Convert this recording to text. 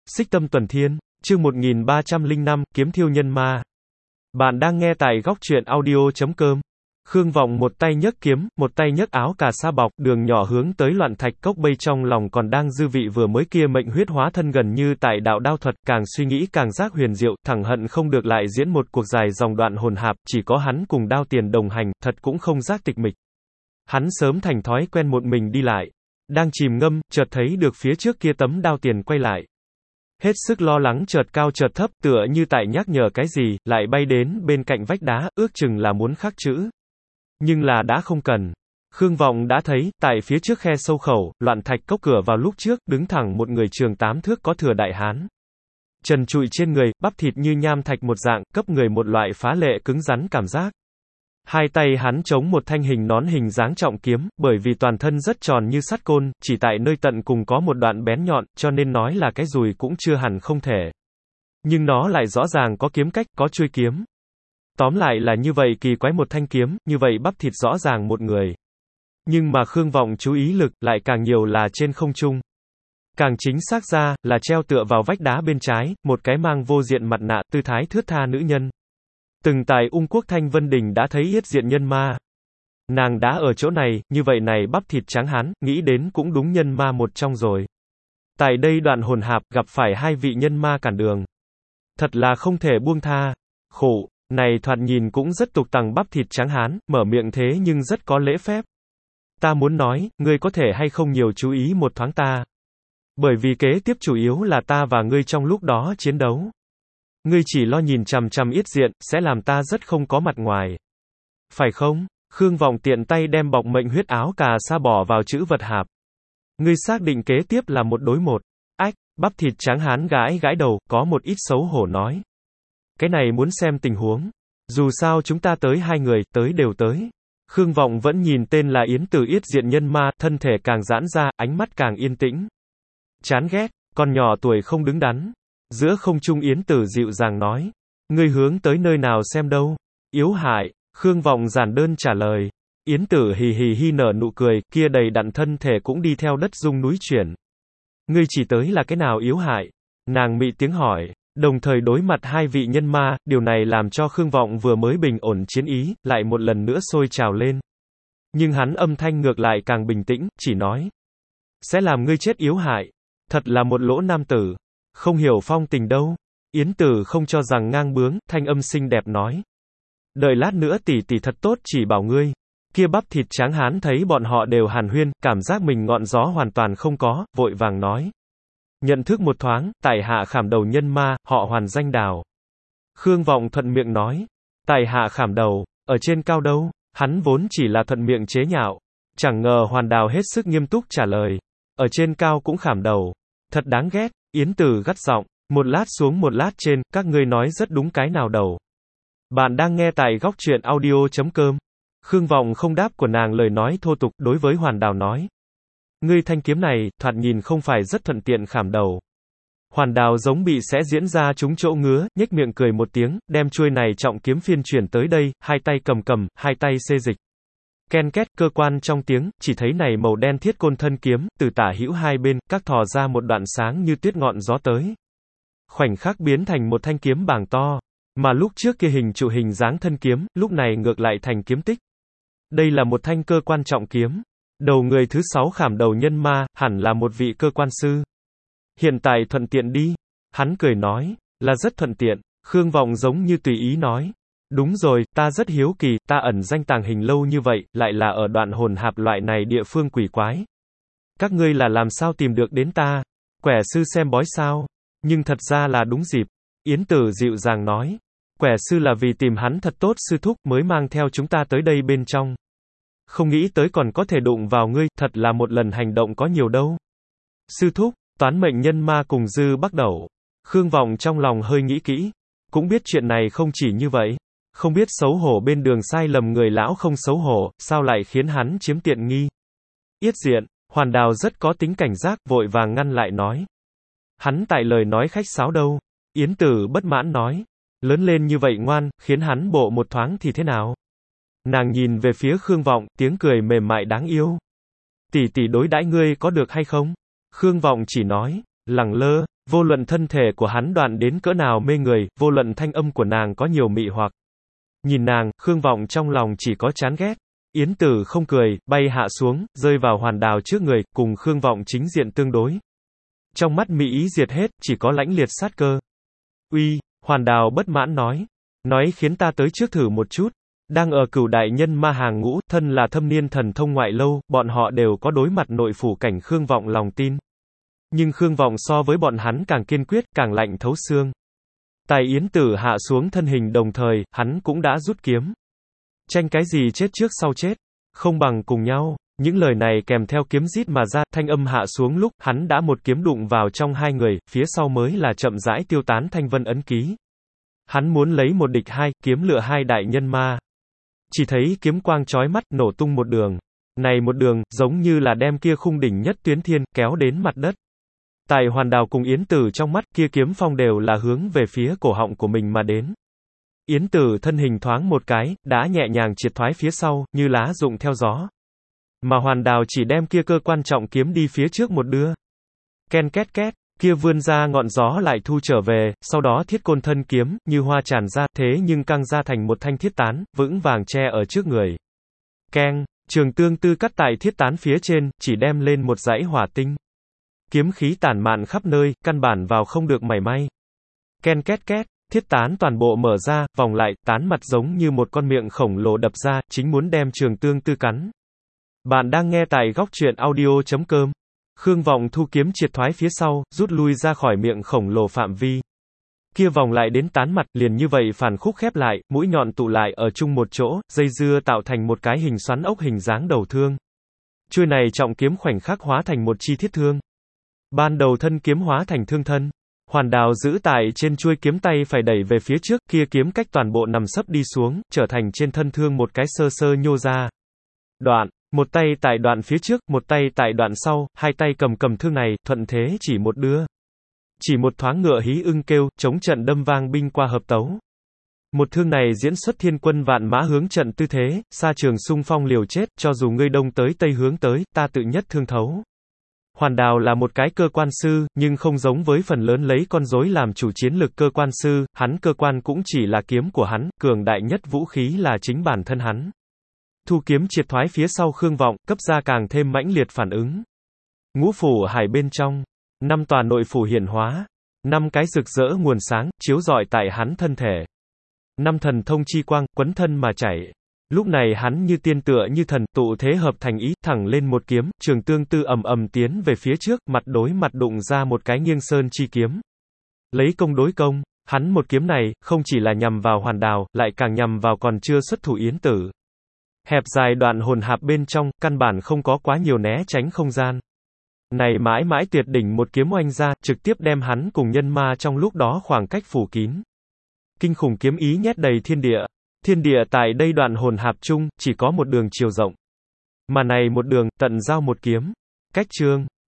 Xích Tâm Tuần Thiên, chương 1305, Kiếm Thiêu Nhân Ma. Bạn đang nghe tại góc truyện audio.com. Khương Vọng một tay nhấc kiếm, một tay nhấc áo cà sa bọc, đường nhỏ hướng tới Loạn Thạch Cốc Bây, trong lòng còn đang dư vị vừa mới kia mệnh huyết hóa thân gần như tại đạo đao thuật, càng suy nghĩ càng giác huyền diệu, thẳng hận không được lại diễn một cuộc dài dòng đoạn hồn hạp, chỉ có hắn cùng Đao Tiền đồng hành, thật cũng không giác tịch mịch. Hắn sớm thành thói quen một mình đi lại. Đang chìm ngâm, chợt thấy được phía trước kia tấm Đao Tiền quay lại. Hết sức lo lắng, chợt cao chợt thấp, tựa như tại nhắc nhở cái gì, lại bay đến bên cạnh vách đá, ước chừng là muốn khắc chữ. Nhưng là đã không cần. Khương Vọng đã thấy, tại phía trước khe sâu khẩu, Loạn Thạch Cốc cửa vào lúc trước, đứng thẳng một người trường 8 thước có thừa đại hán. Trần trụi trên người, bắp thịt như nham thạch một dạng, cấp người một loại phá lệ cứng rắn cảm giác. Hai tay hắn chống một thanh hình nón hình dáng trọng kiếm, bởi vì toàn thân rất tròn như sắt côn, chỉ tại nơi tận cùng có một đoạn bén nhọn, cho nên nói là cái dùi cũng chưa hẳn không thể. Nhưng nó lại rõ ràng có kiếm cách, có chuôi kiếm. Tóm lại là như vậy kỳ quái một thanh kiếm, như vậy bắp thịt rõ ràng một người. Nhưng mà Khương Vọng chú ý lực, lại càng nhiều là trên không trung. Càng chính xác ra, là treo tựa vào vách đá bên trái, một cái mang vô diện mặt nạ, tư thái thướt tha nữ nhân. Từng tại Ung Quốc Thanh Vân Đình đã thấy yết diện nhân ma. Nàng đã ở chỗ này, như vậy này bắp thịt trắng hán, nghĩ đến cũng đúng nhân ma một trong rồi. Tại đây đoạn hồn hạp, gặp phải hai vị nhân ma cản đường. Thật là không thể buông tha. Khổ, này thoạt nhìn cũng rất tục tằng bắp thịt trắng hán, mở miệng thế nhưng rất có lễ phép. Ta muốn nói, ngươi có thể hay không nhiều chú ý một thoáng ta. Bởi vì kế tiếp chủ yếu là ta và ngươi trong lúc đó chiến đấu. Ngươi chỉ lo nhìn chằm chằm yết diện, sẽ làm ta rất không có mặt ngoài. Phải không? Khương Vọng tiện tay đem bọc mệnh huyết áo cà sa bỏ vào chữ vật hạp. Ngươi xác định kế tiếp là một đối một. Ách, bắp thịt trắng hán gãi gãi đầu, có một ít xấu hổ nói. Cái này muốn xem tình huống. Dù sao chúng ta tới hai người, tới đều tới. Khương Vọng vẫn nhìn tên là Yến Tử yết diện nhân ma, thân thể càng giãn ra, ánh mắt càng yên tĩnh. Chán ghét, con nhỏ tuổi không đứng đắn. Giữa không trung Yến Tử dịu dàng nói. Ngươi hướng tới nơi nào xem đâu? Yếu hại, Khương Vọng giản đơn trả lời. Yến Tử hì hì hi nở nụ cười, kia đầy đặn thân thể cũng đi theo đất rung núi chuyển. Ngươi chỉ tới là cái nào yếu hại? Nàng mị tiếng hỏi, đồng thời đối mặt hai vị nhân ma, điều này làm cho Khương Vọng vừa mới bình ổn chiến ý, lại một lần nữa sôi trào lên. Nhưng hắn âm thanh ngược lại càng bình tĩnh, chỉ nói. Sẽ làm ngươi chết yếu hại. Thật là một lỗ nam tử. Không hiểu phong tình đâu. Yến Tử không cho rằng ngang bướng, thanh âm xinh đẹp nói. Đợi lát nữa tỷ tỷ thật tốt chỉ bảo ngươi. Kia bắp thịt tráng hán thấy bọn họ đều hàn huyên, cảm giác mình ngọn gió hoàn toàn không có, vội vàng nói. Nhận thức một thoáng, tại hạ khảm đầu nhân ma, họ Hoàn danh Đào. Khương Vọng thuận miệng nói. Tại hạ khảm đầu, ở trên cao đâu? Hắn vốn chỉ là thuận miệng chế nhạo. Chẳng ngờ Hoàn Đào hết sức nghiêm túc trả lời. Ở trên cao cũng khảm đầu. Thật đáng ghét. Yến Tử gắt giọng, một lát xuống một lát trên, các ngươi nói rất đúng cái nào đầu. Bạn đang nghe tại góc truyện audio.com. Khương Vọng không đáp của nàng lời nói thô tục, đối với Hoàn Đào nói. Ngươi thanh kiếm này, thoạt nhìn không phải rất thuận tiện khảm đầu. Hoàn Đào giống bị sẽ diễn ra trúng chỗ ngứa, nhếch miệng cười một tiếng, đem chuôi này trọng kiếm phiên chuyển tới đây, hai tay cầm, hai tay xê dịch. Ken két, cơ quan trong tiếng, chỉ thấy này màu đen thiết côn thân kiếm, từ tả hữu hai bên, các thò ra một đoạn sáng như tuyết ngọn gió tới. Khoảnh khắc biến thành một thanh kiếm bảng to. Mà lúc trước kia hình trụ hình dáng thân kiếm, lúc này ngược lại thành kiếm tích. Đây là một thanh cơ quan trọng kiếm. Đầu người thứ 6 khảm đầu nhân ma, hẳn là một vị cơ quan sư. Hiện tại thuận tiện đi. Hắn cười nói, là rất thuận tiện. Khương Vọng giống như tùy ý nói. Đúng rồi, ta rất hiếu kỳ, ta ẩn danh tàng hình lâu như vậy, lại là ở đoạn hồn hạp loại này địa phương quỷ quái. Các ngươi là làm sao tìm được đến ta? Quẻ sư xem bói sao? Nhưng thật ra là đúng dịp. Yến Tử dịu dàng nói. Quẻ sư là vì tìm hắn thật tốt sư thúc mới mang theo chúng ta tới đây bên trong. Không nghĩ tới còn có thể đụng vào ngươi, thật là một lần hành động có nhiều đâu. Sư thúc, toán mệnh nhân ma cùng dư bắt đầu. Khương Vọng trong lòng hơi nghĩ kỹ. Cũng biết chuyện này không chỉ như vậy. Không biết xấu hổ bên đường sai lầm người lão không xấu hổ, sao lại khiến hắn chiếm tiện nghi. Yết diện, Hoàn Đào rất có tính cảnh giác, vội vàng ngăn lại nói. Hắn tại lời nói khách sáo đâu. Yến Tử bất mãn nói. Lớn lên như vậy ngoan, khiến hắn bộ một thoáng thì thế nào? Nàng nhìn về phía Khương Vọng, tiếng cười mềm mại đáng yêu. Tỷ tỷ đối đãi ngươi có được hay không? Khương Vọng chỉ nói, lẳng lơ, Vô luận thân thể của hắn đoạn đến cỡ nào mê người, vô luận thanh âm của nàng có nhiều mị hoặc. Nhìn nàng, Khương Vọng trong lòng chỉ có chán ghét. Yến Tử không cười, bay hạ xuống, rơi vào Hoàn Đào trước người, cùng Khương Vọng chính diện tương đối. Trong mắt mỹ ý diệt hết, chỉ có lãnh liệt sát cơ. Uy, Hoàn Đào bất mãn nói. Nói khiến ta tới trước thử một chút. Đang ở Cửu đại nhân ma hàng ngũ, thân là thâm niên thần thông ngoại lâu, bọn họ đều có đối mặt nội phủ cảnh Khương Vọng lòng tin. Nhưng Khương Vọng so với bọn hắn càng kiên quyết, càng lạnh thấu xương. Tài Yến Tử hạ xuống thân hình đồng thời, hắn cũng đã rút kiếm. Tranh cái gì chết trước sau chết, không bằng cùng nhau. Những lời này kèm theo kiếm rít mà ra, thanh âm hạ xuống lúc, hắn đã một kiếm đụng vào trong hai người, phía sau mới là chậm rãi tiêu tán thanh vân ấn ký. Hắn muốn lấy một địch hai, kiếm lựa hai đại nhân ma. Chỉ thấy kiếm quang chói mắt, nổ tung một đường. Này một đường, giống như là đem kia khung đỉnh nhất tuyến thiên, kéo đến mặt đất. Tại Hoàn Đào cùng Yến Tử trong mắt, kia kiếm phong đều là hướng về phía cổ họng của mình mà đến. Yến Tử thân hình thoáng một cái, đã nhẹ nhàng triệt thoái phía sau, như lá rụng theo gió. Mà Hoàn Đào chỉ đem kia cơ quan trọng kiếm đi phía trước một đưa. Ken két két, kia vươn ra ngọn gió lại thu trở về, sau đó thiết côn thân kiếm, như hoa tràn ra, thế nhưng căng ra thành một thanh thiết tán, vững vàng che ở trước người. Keng, trường tương tư cắt tại thiết tán phía trên, chỉ đem lên một dãy hỏa tinh. Kiếm khí tản mạn khắp nơi, căn bản vào không được mảy may. Ken két két, thiết tán toàn bộ mở ra, vòng lại, tán mặt giống như một con miệng khổng lồ đập ra, chính muốn đem trường tương tư cắn. Bạn đang nghe tại góc truyện audio.com. Khương Vọng thu kiếm triệt thoái phía sau, rút lui ra khỏi miệng khổng lồ phạm vi. Kia vòng lại đến tán mặt, liền như vậy phản khúc khép lại, mũi nhọn tụ lại ở chung một chỗ, dây dưa tạo thành một cái hình xoắn ốc hình dáng đầu thương. Chuôi này trọng kiếm khoảnh khắc hóa thành một chi thiết thương. Ban đầu thân kiếm hóa thành thương thân. Hoàn Đào giữ tại trên chuôi kiếm tay phải đẩy về phía trước, kia kiếm cách toàn bộ nằm sấp đi xuống, trở thành trên thân thương một cái sơ sơ nhô ra. Đoạn, một tay tại đoạn phía trước, một tay tại đoạn sau, hai tay cầm thương này, thuận thế chỉ một đưa. Chỉ một thoáng ngựa hí ưng kêu, chống trận đâm vang binh qua hợp tấu. Một thương này diễn xuất thiên quân vạn mã hướng trận tư thế, xa trường xung phong liều chết, cho dù ngươi đông tới tây hướng tới, ta tự nhất thương thấu. Hoàn Đào là một cái cơ quan sư, nhưng không giống với phần lớn lấy con rối làm chủ chiến lực cơ quan sư, hắn cơ quan cũng chỉ là kiếm của hắn, cường đại nhất vũ khí là chính bản thân hắn. Thu kiếm triệt thoái phía sau Khương Vọng, cấp ra càng thêm mãnh liệt phản ứng. Ngũ phủ hải bên trong, 5 tòa nội phủ hiển hóa, 5 cái rực rỡ nguồn sáng, chiếu rọi tại hắn thân thể. 5 thần thông chi quang, quấn thân mà chảy. Lúc này hắn như tiên tựa như thần, tụ thế hợp thành ý, thẳng lên một kiếm, trường tương tư ầm ầm tiến về phía trước, mặt đối mặt đụng ra một cái nghiêng sơn chi kiếm. Lấy công đối công, hắn một kiếm này, không chỉ là nhằm vào Hoàn Đào, lại càng nhằm vào còn chưa xuất thủ Yến Tử. Hẹp dài đoạn hồn hạp bên trong, căn bản không có quá nhiều né tránh không gian. Này mãi mãi tuyệt đỉnh một kiếm oanh ra, trực tiếp đem hắn cùng nhân ma trong lúc đó khoảng cách phủ kín. Kinh khủng kiếm ý nhét đầy thiên địa. Thiên địa tại đây đoạn hồn hạp chung, chỉ có một đường chiều rộng. Mà này một đường, tận giao một kiếm. Cách chương.